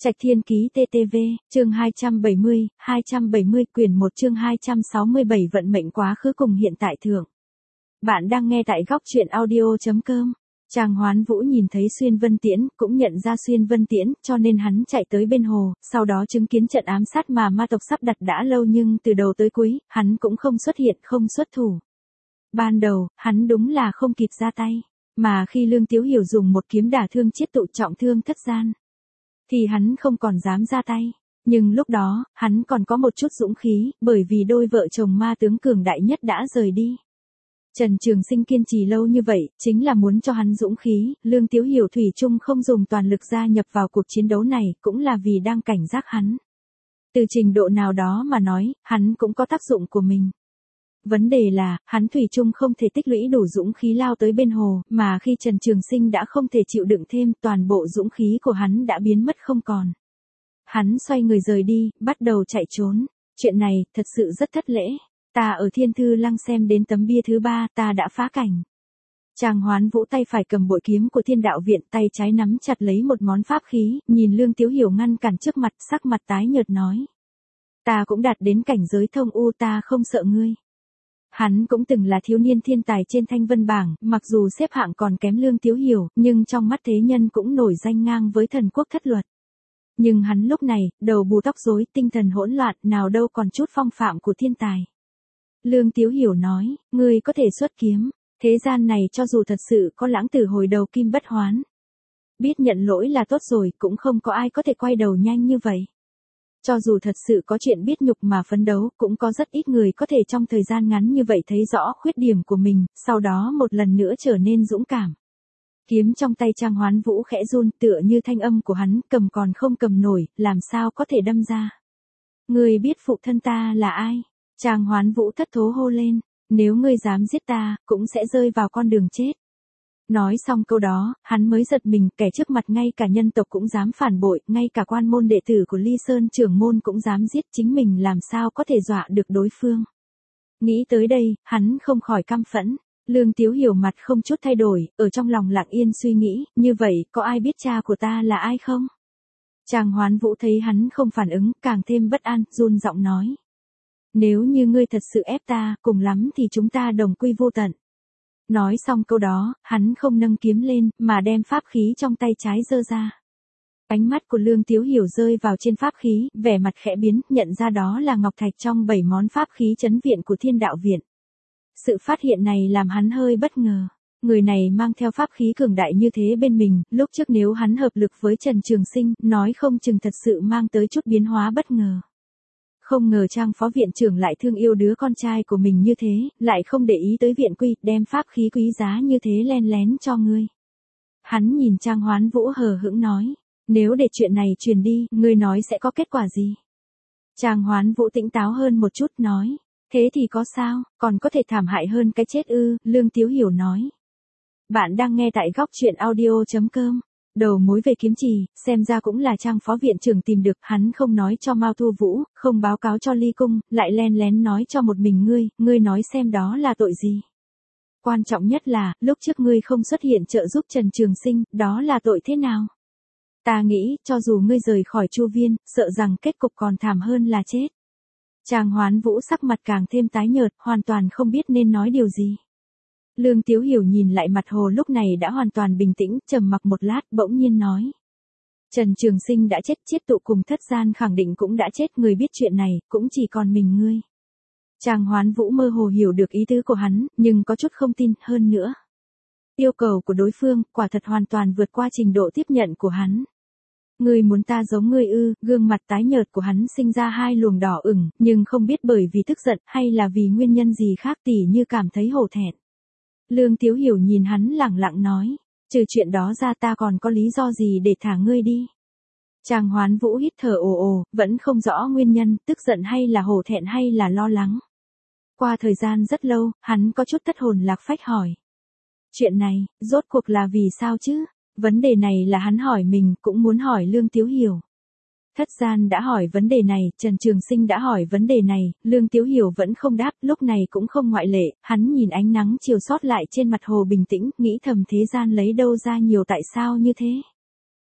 Trạch Thiên Ký TTV, chương 270 quyển 1 chương 267 vận mệnh quá khứ cùng hiện tại thượng. Bạn đang nghe tại góc truyện audio.com. Trang Hoán Vũ nhìn thấy Xuyên Vân Tiễn, cũng nhận ra Xuyên Vân Tiễn, cho nên hắn chạy tới bên hồ, sau đó chứng kiến trận ám sát mà ma tộc sắp đặt đã lâu nhưng từ đầu tới cuối, hắn cũng không xuất hiện, không xuất thủ. Ban đầu, hắn đúng là không kịp ra tay, mà khi Lương Tiếu Hiểu dùng một kiếm đả thương Chiết Tụ trọng thương thất gian, thì hắn không còn dám ra tay. Nhưng lúc đó, hắn còn có một chút dũng khí, bởi vì đôi vợ chồng ma tướng cường đại nhất đã rời đi. Trần Trường Sinh kiên trì lâu như vậy, chính là muốn cho hắn dũng khí, Lương Tiếu Hiểu thủy chung không dùng toàn lực gia nhập vào cuộc chiến đấu này, cũng là vì đang cảnh giác hắn. Từ trình độ nào đó mà nói, hắn cũng có tác dụng của mình. Vấn đề là, hắn thủy chung không thể tích lũy đủ dũng khí lao tới bên hồ, mà khi Trần Trường Sinh đã không thể chịu đựng thêm, toàn bộ dũng khí của hắn đã biến mất không còn. Hắn xoay người rời đi, bắt đầu chạy trốn. Chuyện này, thật sự rất thất lễ. Ta ở Thiên Thư Lăng xem đến tấm bia thứ 3, ta đã phá cảnh. Trang Hoán Vũ tay phải cầm bội kiếm của Thiên Đạo Viện, tay trái nắm chặt lấy một món pháp khí, nhìn Lương Tiếu Hiểu ngăn cản trước mặt, sắc mặt tái nhợt nói. Ta cũng đạt đến cảnh giới thông u, ta không sợ ngươi. Hắn cũng từng là thiếu niên thiên tài trên Thanh Vân bảng, mặc dù xếp hạng còn kém Lương Tiếu Hiểu, nhưng trong mắt thế nhân cũng nổi danh ngang với thần quốc thất luật. Nhưng hắn lúc này, đầu bù tóc rối, tinh thần hỗn loạn, nào đâu còn chút phong phạm của thiên tài. Lương Tiếu Hiểu nói, ngươi có thể xuất kiếm, thế gian này cho dù thật sự có lãng tử hồi đầu kim bất hoán. Biết nhận lỗi là tốt rồi, cũng không có ai có thể quay đầu nhanh như vậy. Cho dù thật sự có chuyện biết nhục mà phấn đấu, cũng có rất ít người có thể trong thời gian ngắn như vậy thấy rõ khuyết điểm của mình, sau đó một lần nữa trở nên dũng cảm. Kiếm trong tay Trang Hoán Vũ khẽ run, tựa như thanh âm của hắn cầm còn không cầm nổi, làm sao có thể đâm ra. Ngươi biết phụ thân ta là ai? Trang Hoán Vũ thất thố hô lên, nếu ngươi dám giết ta, cũng sẽ rơi vào con đường chết. Nói xong câu đó, hắn mới giật mình, kẻ trước mặt ngay cả nhân tộc cũng dám phản bội, ngay cả quan môn đệ tử của Ly Sơn trưởng môn cũng dám giết, chính mình làm sao có thể dọa được đối phương. Nghĩ tới đây, hắn không khỏi căm phẫn. Lương Tiếu Hiểu mặt không chút thay đổi, ở trong lòng lặng yên suy nghĩ, như vậy, có ai biết cha của ta là ai không? Trang Hoán Vũ thấy hắn không phản ứng, càng thêm bất an, run giọng nói. Nếu như ngươi thật sự ép ta, cùng lắm thì chúng ta đồng quy vô tận. Nói xong câu đó, hắn không nâng kiếm lên, mà đem pháp khí trong tay trái giơ ra. Ánh mắt của Lương Tiếu Hiểu rơi vào trên pháp khí, vẻ mặt khẽ biến, nhận ra đó là ngọc thạch trong 7 món pháp khí trấn viện của Thiên Đạo Viện. Sự phát hiện này làm hắn hơi bất ngờ. Người này mang theo pháp khí cường đại như thế bên mình, lúc trước nếu hắn hợp lực với Trần Trường Sinh, nói không chừng thật sự mang tới chút biến hóa bất ngờ. Không ngờ Trang phó viện trưởng lại thương yêu đứa con trai của mình như thế, lại không để ý tới viện quy, đem pháp khí quý giá như thế len lén cho ngươi. Hắn nhìn Trang Hoán Vũ hờ hững nói, nếu để chuyện này truyền đi, ngươi nói sẽ có kết quả gì? Trang Hoán Vũ tỉnh táo hơn một chút nói, thế thì có sao, còn có thể thảm hại hơn cái chết ư? Lương Tiếu Hiểu nói. Bạn đang nghe tại góc truyện audio.com. Đầu mối về kiếm trì, xem ra cũng là Trang phó viện trưởng tìm được, hắn không nói cho Mao Thu Vũ, không báo cáo cho Ly Cung, lại len lén nói cho một mình ngươi nói xem đó là tội gì. Quan trọng nhất là, lúc trước ngươi không xuất hiện trợ giúp Trần Trường Sinh, đó là tội thế nào? Ta nghĩ, cho dù ngươi rời khỏi Chu Viên, sợ rằng kết cục còn thảm hơn là chết. Trang Hoán Vũ sắc mặt càng thêm tái nhợt, hoàn toàn không biết nên nói điều gì. Lương Tiếu Hiểu nhìn lại mặt hồ lúc này đã hoàn toàn bình tĩnh, trầm mặc một lát, bỗng nhiên nói. Trần Trường Sinh đã chết, Chiết Tụ cùng thất gian khẳng định cũng đã chết, người biết chuyện này, cũng chỉ còn mình ngươi. Trang Hoán Vũ mơ hồ hiểu được ý tứ của hắn, nhưng có chút không tin, hơn nữa. Yêu cầu của đối phương, quả thật hoàn toàn vượt qua trình độ tiếp nhận của hắn. Ngươi muốn ta giống ngươi ư? Gương mặt tái nhợt của hắn sinh ra hai luồng đỏ ửng, nhưng không biết bởi vì tức giận hay là vì nguyên nhân gì khác, tỉ như cảm thấy hổ thẹn. Lương Tiếu Hiểu nhìn hắn lẳng lặng nói, trừ chuyện đó ra ta còn có lý do gì để thả ngươi đi. Trang Hoán Vũ hít thở ồ ồ, vẫn không rõ nguyên nhân, tức giận hay là hổ thẹn hay là lo lắng. Qua thời gian rất lâu, hắn có chút thất hồn lạc phách hỏi. Chuyện này, rốt cuộc là vì sao chứ? Vấn đề này là hắn hỏi mình, cũng muốn hỏi Lương Tiếu Hiểu. Thất gian đã hỏi vấn đề này, Trần Trường Sinh đã hỏi vấn đề này, Lương Tiếu Hiểu vẫn không đáp, lúc này cũng không ngoại lệ, hắn nhìn ánh nắng chiều sót lại trên mặt hồ bình tĩnh, nghĩ thầm thế gian lấy đâu ra nhiều tại sao như thế.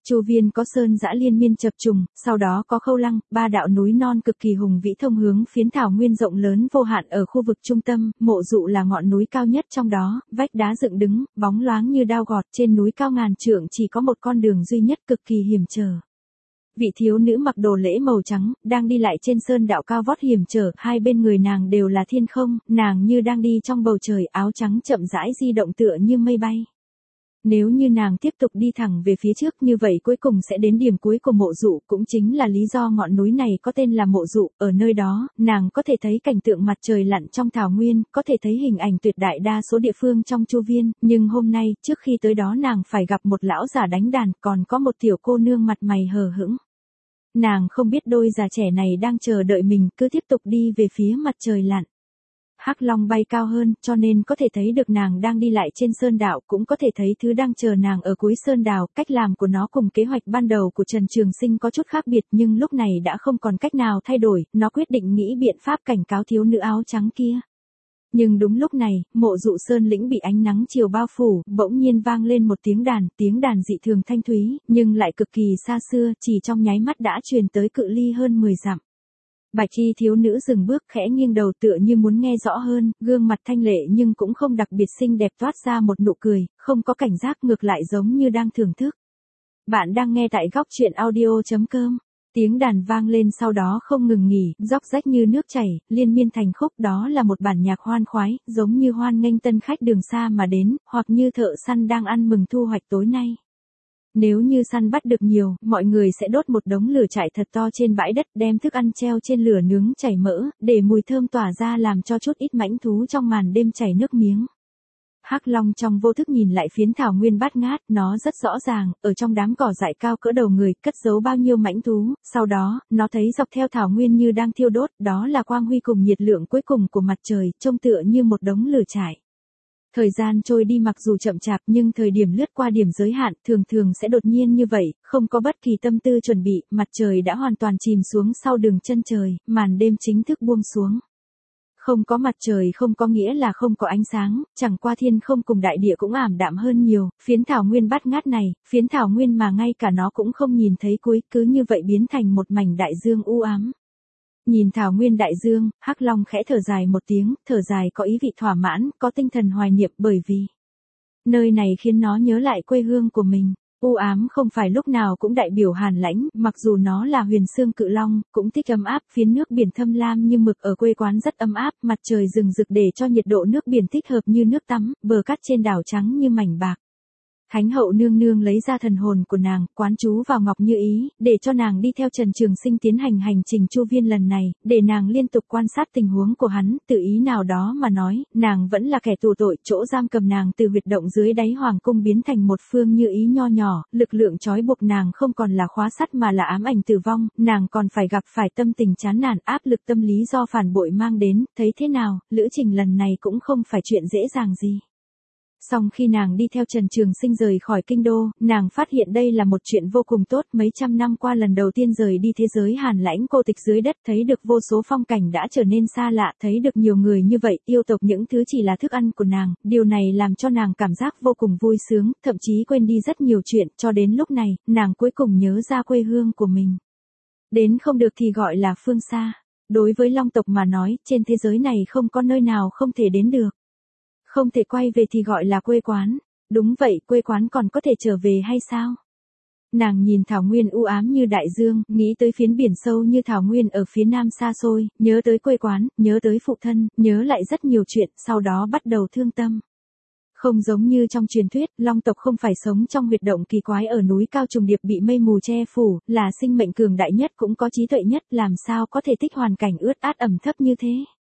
Chu viên có sơn dã liên miên chập trùng, sau đó có khâu lăng, ba đạo núi non cực kỳ hùng vĩ thông hướng phiến thảo nguyên rộng lớn vô hạn ở khu vực trung tâm, Mộ Dụ là ngọn núi cao nhất trong đó, vách đá dựng đứng, bóng loáng như đao gọt, trên núi cao ngàn trượng chỉ có một con đường duy nhất cực kỳ hiểm trở. Vị thiếu nữ mặc đồ lễ màu trắng, đang đi lại trên sơn đạo cao vót hiểm trở, hai bên người nàng đều là thiên không, nàng như đang đi trong bầu trời, áo trắng chậm rãi di động tựa như mây bay. Nếu như nàng tiếp tục đi thẳng về phía trước như vậy cuối cùng sẽ đến điểm cuối của Mộ Dụ, cũng chính là lý do ngọn núi này có tên là Mộ Dụ, ở nơi đó, nàng có thể thấy cảnh tượng mặt trời lặn trong thảo nguyên, có thể thấy hình ảnh tuyệt đại đa số địa phương trong Chu viên, nhưng hôm nay, trước khi tới đó nàng phải gặp một lão già đánh đàn, còn có một tiểu cô nương mặt mày hờ hững. Nàng không biết đôi già trẻ này đang chờ đợi mình, cứ tiếp tục đi về phía mặt trời lặn. Hắc Long bay cao hơn, cho nên có thể thấy được nàng đang đi lại trên sơn đạo, cũng có thể thấy thứ đang chờ nàng ở cuối sơn đảo. Cách làm của nó cùng kế hoạch ban đầu của Trần Trường Sinh có chút khác biệt, nhưng lúc này đã không còn cách nào thay đổi, nó quyết định nghĩ biện pháp cảnh cáo thiếu nữ áo trắng kia. Nhưng đúng lúc này, Mộ Dụ sơn lĩnh bị ánh nắng chiều bao phủ, bỗng nhiên vang lên một tiếng đàn dị thường thanh thúy, nhưng lại cực kỳ xa xưa, chỉ trong nháy mắt đã truyền tới cự ly hơn 10 dặm. Bạch y thiếu nữ dừng bước khẽ nghiêng đầu tựa như muốn nghe rõ hơn, gương mặt thanh lệ nhưng cũng không đặc biệt xinh đẹp, toát ra một nụ cười, không có cảnh giác, ngược lại giống như đang thưởng thức. Bạn đang nghe tại góc truyện audio.com. Tiếng đàn vang lên sau đó không ngừng nghỉ, róc rách như nước chảy, liên miên thành khúc, đó là một bản nhạc hoan khoái, giống như hoan nghênh tân khách đường xa mà đến, hoặc như thợ săn đang ăn mừng thu hoạch tối nay. Nếu như săn bắt được nhiều, mọi người sẽ đốt một đống lửa trại thật to trên bãi đất, đem thức ăn treo trên lửa nướng chảy mỡ, để mùi thơm tỏa ra làm cho chút ít mãnh thú trong màn đêm chảy nước miếng. Hắc Long trong vô thức nhìn lại phiến thảo nguyên bát ngát, nó rất rõ ràng, ở trong đám cỏ dại cao cỡ đầu người, cất giấu bao nhiêu mãnh thú, sau đó, nó thấy dọc theo thảo nguyên như đang thiêu đốt, đó là quang huy cùng nhiệt lượng cuối cùng của mặt trời, trông tựa như một đống lửa trại. Thời gian trôi đi mặc dù chậm chạp nhưng thời điểm lướt qua điểm giới hạn thường thường sẽ đột nhiên như vậy, không có bất kỳ tâm tư chuẩn bị, mặt trời đã hoàn toàn chìm xuống sau đường chân trời, màn đêm chính thức buông xuống. Không có mặt trời không có nghĩa là không có ánh sáng, chẳng qua thiên không cùng đại địa cũng ảm đạm hơn nhiều, phiến thảo nguyên bát ngát này, phiến thảo nguyên mà ngay cả nó cũng không nhìn thấy cuối, cứ như vậy biến thành một mảnh đại dương u ám. Nhìn thảo nguyên đại dương, Hắc Long khẽ thở dài một tiếng, thở dài có ý vị thỏa mãn, có tinh thần hoài niệm, bởi vì nơi này khiến nó nhớ lại quê hương của mình. U ám không phải lúc nào cũng đại biểu hàn lãnh, mặc dù nó là huyền xương cự long, cũng thích ấm áp, phiến nước biển thâm lam như mực ở quê quán rất ấm áp, mặt trời rừng rực để cho nhiệt độ nước biển thích hợp như nước tắm, bờ cát trên đảo trắng như mảnh bạc. Thánh hậu nương nương lấy ra thần hồn của nàng, quán chú vào Ngọc Như Ý, để cho nàng đi theo Trần Trường Sinh tiến hành hành trình Chu viên lần này, để nàng liên tục quan sát tình huống của hắn, tự ý nào đó mà nói, nàng vẫn là kẻ tù tội, chỗ giam cầm nàng từ huyệt động dưới đáy hoàng cung biến thành một phương Như Ý nho nhỏ, lực lượng trói buộc nàng không còn là khóa sắt mà là ám ảnh tử vong, nàng còn phải gặp phải tâm tình chán nản, áp lực tâm lý do phản bội mang đến, thấy thế nào, lữ trình lần này cũng không phải chuyện dễ dàng gì. Song khi nàng đi theo Trần Trường Sinh rời khỏi kinh đô, nàng phát hiện đây là một chuyện vô cùng tốt, mấy trăm năm qua lần đầu tiên rời đi thế giới hàn lãnh cô tịch dưới đất, thấy được vô số phong cảnh đã trở nên xa lạ, thấy được nhiều người như vậy, yêu tộc những thứ chỉ là thức ăn của nàng, điều này làm cho nàng cảm giác vô cùng vui sướng, thậm chí quên đi rất nhiều chuyện, cho đến lúc này, nàng cuối cùng nhớ ra quê hương của mình. Đến không được thì gọi là phương xa. Đối với Long tộc mà nói, trên thế giới này không có nơi nào không thể đến được. Không thể quay về thì gọi là quê quán. Đúng vậy, quê quán còn có thể trở về hay sao? Nàng nhìn thảo nguyên u ám như đại dương, nghĩ tới phiến biển sâu như thảo nguyên ở phía nam xa xôi, nhớ tới quê quán, nhớ tới phụ thân, nhớ lại rất nhiều chuyện, sau đó bắt đầu thương tâm. Không giống như trong truyền thuyết, Long tộc không phải sống trong huyệt động kỳ quái ở núi cao trùng điệp bị mây mù che phủ, là sinh mệnh cường đại nhất cũng có trí tuệ nhất, làm sao có thể thích hoàn cảnh ướt át ẩm thấp như thế.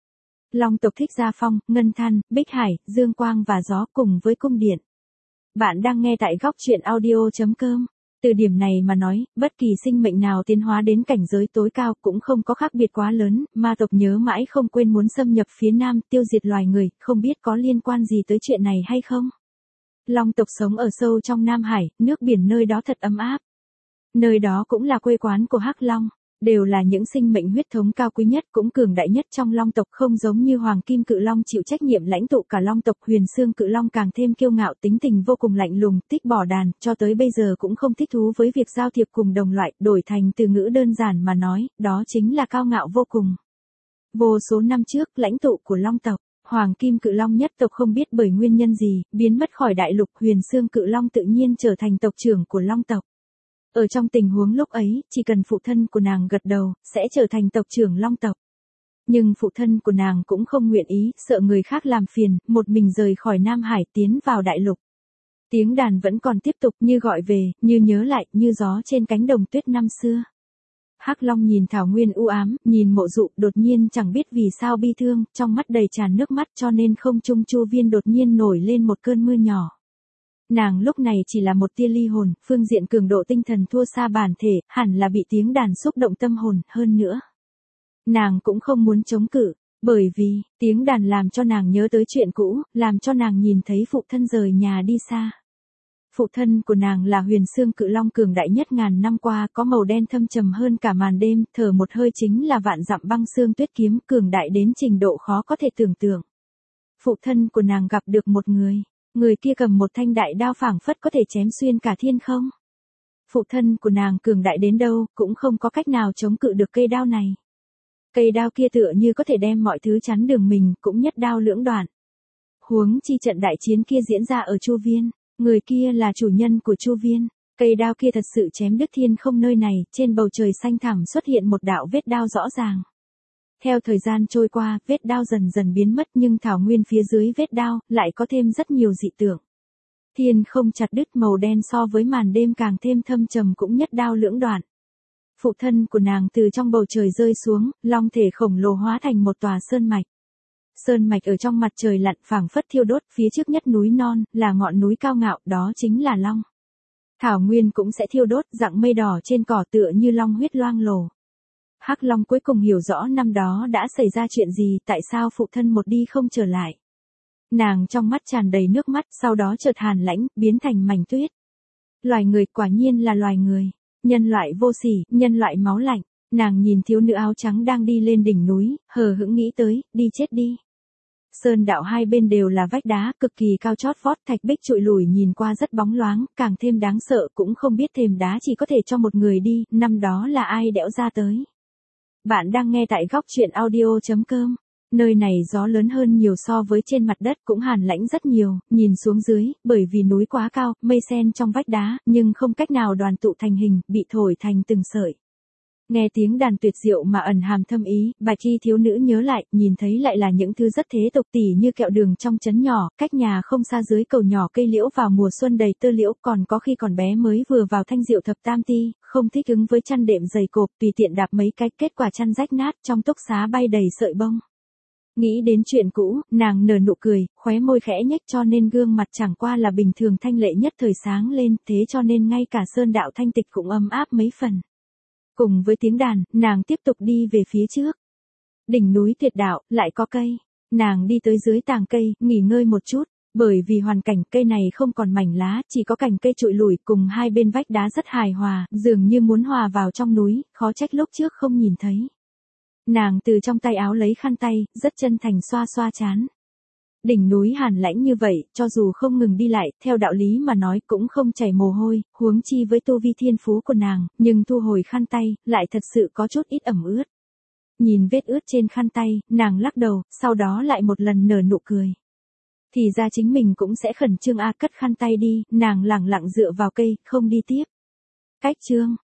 Long tộc thích gia phong, ngân than, bích hải, dương quang và gió cùng với cung điện. Bạn đang nghe tại góc truyện audio.com. Từ điểm này mà nói, bất kỳ sinh mệnh nào tiến hóa đến cảnh giới tối cao cũng không có khác biệt quá lớn, ma tộc nhớ mãi không quên muốn xâm nhập phía nam, tiêu diệt loài người, không biết có liên quan gì tới chuyện này hay không? Long tộc sống ở sâu trong Nam Hải, nước biển nơi đó thật ấm áp. Nơi đó cũng là quê quán của Hắc Long. đều là những sinh mệnh huyết thống cao quý nhất cũng cường đại nhất trong long tộc, không giống như Hoàng Kim Cự Long chịu trách nhiệm lãnh tụ cả long tộc. Huyền Xương Cự Long càng thêm kiêu ngạo, tính tình vô cùng lạnh lùng, thích bỏ đàn, cho tới bây giờ cũng không thích thú với việc giao thiệp cùng đồng loại, đổi thành từ ngữ đơn giản mà nói, đó chính là cao ngạo vô cùng. Vô số năm trước, lãnh tụ của long tộc, Hoàng Kim Cự Long nhất tộc không biết bởi nguyên nhân gì, biến mất khỏi đại lục. Huyền Xương Cự Long tự nhiên trở thành tộc trưởng của long tộc. Ở trong tình huống lúc ấy, chỉ cần phụ thân của nàng gật đầu, sẽ trở thành tộc trưởng long tộc. Nhưng phụ thân của nàng cũng không nguyện ý, sợ người khác làm phiền, một mình rời khỏi Nam Hải tiến vào đại lục. Tiếng đàn vẫn còn tiếp tục, như gọi về, như nhớ lại, như gió trên cánh đồng tuyết năm xưa. Hắc Long nhìn thảo nguyên u ám, nhìn Mộ Dụ, đột nhiên chẳng biết vì sao bi thương, trong mắt đầy tràn nước mắt, cho nên không trung chu viên đột nhiên nổi lên một cơn mưa nhỏ. Nàng lúc này chỉ là một tia ly hồn, phương diện cường độ tinh thần thua xa bản thể, hẳn là bị tiếng đàn xúc động tâm hồn. Hơn nữa, nàng cũng không muốn chống cự, bởi vì tiếng đàn làm cho nàng nhớ tới chuyện cũ, làm cho nàng nhìn thấy phụ thân rời nhà đi xa. Phụ thân của nàng là Huyền Xương Cự Long cường đại nhất ngàn năm qua, có màu đen thâm trầm hơn cả màn đêm, thở một hơi chính là vạn dặm băng xương tuyết kiếm, cường đại đến trình độ khó có thể tưởng tượng. Phụ thân của nàng gặp được một người kia cầm một thanh đại đao phảng phất có thể chém xuyên cả thiên không. Phụ thân của nàng cường đại đến đâu, cũng không có cách nào chống cự được cây đao này. Cây đao kia tựa như có thể đem mọi thứ chắn đường mình, cũng nhất đao lưỡng đoạn. Huống chi trận đại chiến kia diễn ra ở Chu Viên, người kia là chủ nhân của Chu Viên. Cây đao kia thật sự chém đứt thiên không nơi này, trên bầu trời xanh thẳm xuất hiện một đạo vết đao rõ ràng. Theo thời gian trôi qua, vết đao dần dần biến mất, nhưng thảo nguyên phía dưới vết đao lại có thêm rất nhiều dị tượng. Thiên không chặt đứt, màu đen so với màn đêm càng thêm thâm trầm, cũng nhất đao lưỡng đoạn. Phụ thân của nàng từ trong bầu trời rơi xuống, long thể khổng lồ hóa thành một tòa sơn mạch. Sơn mạch ở trong mặt trời lặn phảng phất thiêu đốt, phía trước nhất núi non, là ngọn núi cao ngạo, đó chính là long. Thảo nguyên cũng sẽ thiêu đốt, dạng mây đỏ trên cỏ tựa như long huyết loang lổ. Hắc Long cuối cùng hiểu rõ năm đó đã xảy ra chuyện gì, tại sao phụ thân một đi không trở lại. Nàng trong mắt tràn đầy nước mắt, sau đó chợt hàn lãnh, biến thành mảnh tuyết. Loài người, quả nhiên là loài người. Nhân loại vô sỉ, nhân loại máu lạnh. Nàng nhìn thiếu nữ áo trắng đang đi lên đỉnh núi, hờ hững nghĩ tới, đi chết đi. Sơn đạo hai bên đều là vách đá, cực kỳ cao chót vót, thạch bích trụi lùi nhìn qua rất bóng loáng, càng thêm đáng sợ, cũng không biết thềm đá chỉ có thể cho một người đi, năm đó là ai đẽo ra tới. Bạn đang nghe tại góc truyện audio.com. Nơi này gió lớn hơn nhiều so với trên mặt đất, cũng hàn lãnh rất nhiều, nhìn xuống dưới, bởi vì núi quá cao, mây sen trong vách đá, nhưng không cách nào đoàn tụ thành hình, bị thổi thành từng sợi. Nghe tiếng đàn tuyệt diệu mà ẩn hàm thâm ý, bạch y thiếu nữ nhớ lại, nhìn thấy lại là những thứ rất thế tục, tỉ như kẹo đường trong trấn nhỏ, cách nhà không xa dưới cầu nhỏ cây liễu vào mùa xuân đầy tơ liễu, còn có khi còn bé mới vừa vào thanh diệu thập tam ti, không thích ứng với chăn đệm dày cộp, tùy tiện đạp mấy cái, kết quả chăn rách nát, trong túc xá bay đầy sợi bông. Nghĩ đến chuyện cũ, nàng nở nụ cười, khóe môi khẽ nhếch, cho nên gương mặt chẳng qua là bình thường thanh lệ nhất thời sáng lên, thế cho nên ngay cả sơn đạo thanh tịch cũng ấm áp mấy phần. Cùng với tiếng đàn, nàng tiếp tục đi về phía trước. Đỉnh núi tuyệt đạo, lại có cây. Nàng đi tới dưới tàng cây, nghỉ ngơi một chút, bởi vì hoàn cảnh cây này không còn mảnh lá, chỉ có cành cây trụi lủi, cùng hai bên vách đá rất hài hòa, dường như muốn hòa vào trong núi, khó trách lúc trước không nhìn thấy. Nàng từ trong tay áo lấy khăn tay, rất chân thành xoa xoa trán. Đỉnh núi hàn lãnh như vậy, cho dù không ngừng đi lại, theo đạo lý mà nói cũng không chảy mồ hôi, huống chi với tu vi thiên phú của nàng, nhưng thu hồi khăn tay, lại thật sự có chút ít ẩm ướt. Nhìn vết ướt trên khăn tay, nàng lắc đầu, sau đó lại một lần nở nụ cười. Thì ra chính mình cũng sẽ khẩn trương cất khăn tay đi, nàng lẳng lặng dựa vào cây, không đi tiếp. Cách chương.